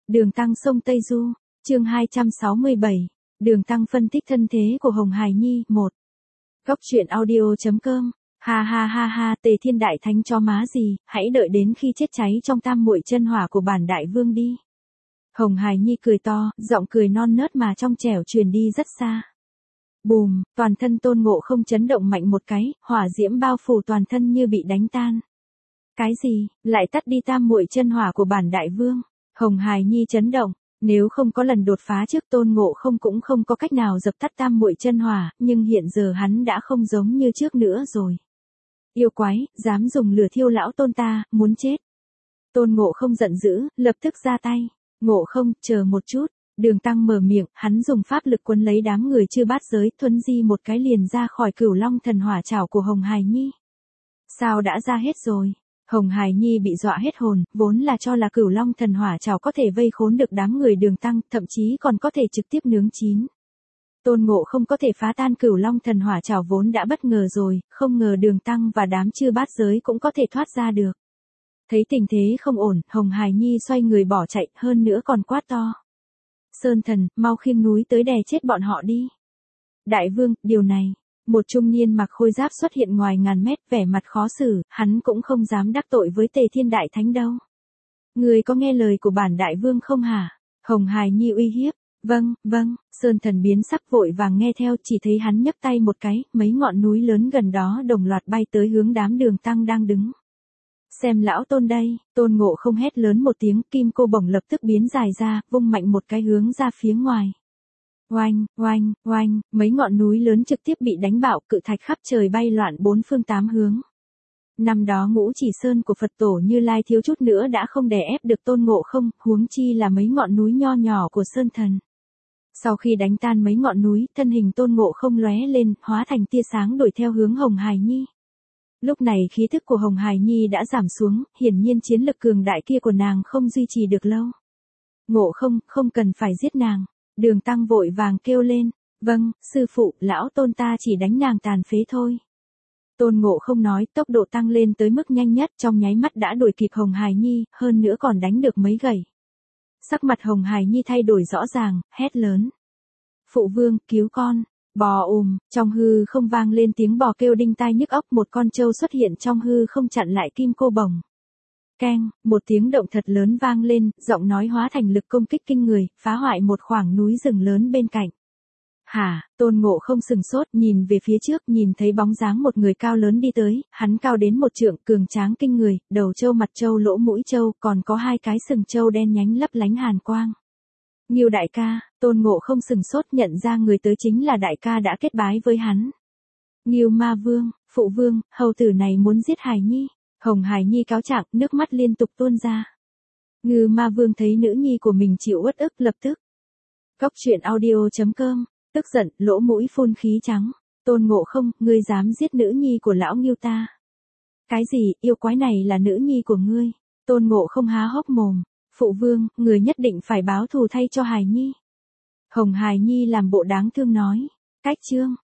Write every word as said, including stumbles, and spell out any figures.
Đường Tăng sông Tây Du, chương hai trăm sáu mươi bảy, Đường Tăng phân tích thân thế của Hồng Hài Nhi, một. Góc truyện audio.com, ha ha ha ha, Tề Thiên Đại Thánh cho má gì, hãy đợi đến khi chết cháy trong tam muội chân hỏa của bản đại vương đi. Hồng Hài Nhi cười to, giọng cười non nớt mà trong trẻo truyền đi rất xa. Bùm, toàn thân Tôn Ngộ Không chấn động mạnh một cái, hỏa diễm bao phủ toàn thân như bị đánh tan. Cái gì, lại tắt đi tam muội chân hỏa của bản đại vương? Hồng Hài Nhi chấn động, nếu không có lần đột phá trước Tôn Ngộ Không cũng không có cách nào dập tắt tam muội chân hỏa, nhưng hiện giờ hắn đã không giống như trước nữa rồi. Yêu quái, dám dùng lửa thiêu lão Tôn ta, muốn chết. Tôn Ngộ Không giận dữ, lập tức ra tay. Ngộ Không, chờ một chút. Đường Tăng mở miệng, hắn dùng pháp lực quấn lấy đám người chư bát giới, thuấn di một cái liền ra khỏi Cửu Long thần hỏa trảo của Hồng Hài Nhi. Sao đã ra hết rồi? Hồng Hài Nhi bị dọa hết hồn, vốn là cho là Cửu Long thần hỏa trảo có thể vây khốn được đám người Đường Tăng, thậm chí còn có thể trực tiếp nướng chín. Tôn Ngộ Không có thể phá tan Cửu Long thần hỏa trảo vốn đã bất ngờ rồi, không ngờ Đường Tăng và đám chư bát giới cũng có thể thoát ra được. Thấy tình thế không ổn, Hồng Hài Nhi xoay người bỏ chạy, hơn nữa còn quát to. Sơn Thần, mau khiêng núi tới đè chết bọn họ đi. Đại vương, điều này. Một trung niên mặc khôi giáp xuất hiện ngoài ngàn mét, vẻ mặt khó xử, hắn cũng không dám đắc tội với Tề Thiên Đại Thánh đâu. Người có nghe lời của bản đại vương không hả? Hồng Hài Nhi uy hiếp. Vâng, vâng, Sơn Thần biến sắc vội vàng nghe theo, chỉ thấy hắn nhấc tay một cái, mấy ngọn núi lớn gần đó đồng loạt bay tới hướng đám Đường Tăng đang đứng. Xem lão Tôn đây, Tôn Ngộ Không hét lớn một tiếng, kim cô bổng lập tức biến dài ra, vung mạnh một cái hướng ra phía ngoài. Oanh, oanh, oanh, mấy ngọn núi lớn trực tiếp bị đánh bạo, cự thạch khắp trời bay loạn bốn phương tám hướng. Năm đó Ngũ Chỉ Sơn của Phật Tổ Như Lai thiếu chút nữa đã không đè ép được Tôn Ngộ Không, huống chi là mấy ngọn núi nho nhỏ của Sơn Thần. Sau khi đánh tan mấy ngọn núi, thân hình Tôn Ngộ Không lóe lên, hóa thành tia sáng đuổi theo hướng Hồng Hài Nhi. Lúc này khí thức của Hồng Hài Nhi đã giảm xuống, hiển nhiên chiến lực cường đại kia của nàng không duy trì được lâu. Ngộ Không, không cần phải giết nàng. Đường Tăng vội vàng kêu lên. Vâng, sư phụ, lão Tôn ta chỉ đánh nàng tàn phế thôi. Tôn Ngộ Không nói, tốc độ tăng lên tới mức nhanh nhất, trong nháy mắt đã đuổi kịp Hồng Hài Nhi, hơn nữa còn đánh được mấy gậy. Sắc mặt Hồng Hài Nhi thay đổi rõ ràng, hét lớn. Phụ vương, cứu con. Bò ùm, trong hư không vang lên tiếng bò kêu đinh tai nhức óc, một con trâu xuất hiện trong hư không chặn lại kim cô bổng. Keng, một tiếng động thật lớn vang lên, giọng nói hóa thành lực công kích kinh người, phá hoại một khoảng núi rừng lớn bên cạnh. Hả, Tôn Ngộ Không sừng sốt, nhìn về phía trước, nhìn thấy bóng dáng một người cao lớn đi tới, hắn cao đến một trượng, cường tráng kinh người, đầu trâu mặt trâu lỗ mũi trâu, còn có hai cái sừng trâu đen nhánh lấp lánh hàn quang. Ngưu đại ca, Tôn Ngộ Không sừng sốt nhận ra người tới chính là đại ca đã kết bái với hắn. Ngưu Ma Vương, phụ vương, hầu tử này muốn giết Hài Nhi. Hồng Hài Nhi cáo trạng, nước mắt liên tục tuôn ra. Ngưu Ma Vương thấy nữ nhi của mình chịu uất ức lập tức. Góc truyện audio.com, tức giận, lỗ mũi phun khí trắng. Tôn Ngộ Không, ngươi dám giết nữ nhi của lão Ngưu ta. Cái gì, yêu quái này là nữ nhi của ngươi. Tôn Ngộ Không há hốc mồm. Phụ vương, người nhất định phải báo thù thay cho Hài Nhi. Hồng Hài Nhi làm bộ đáng thương nói. Cách chương.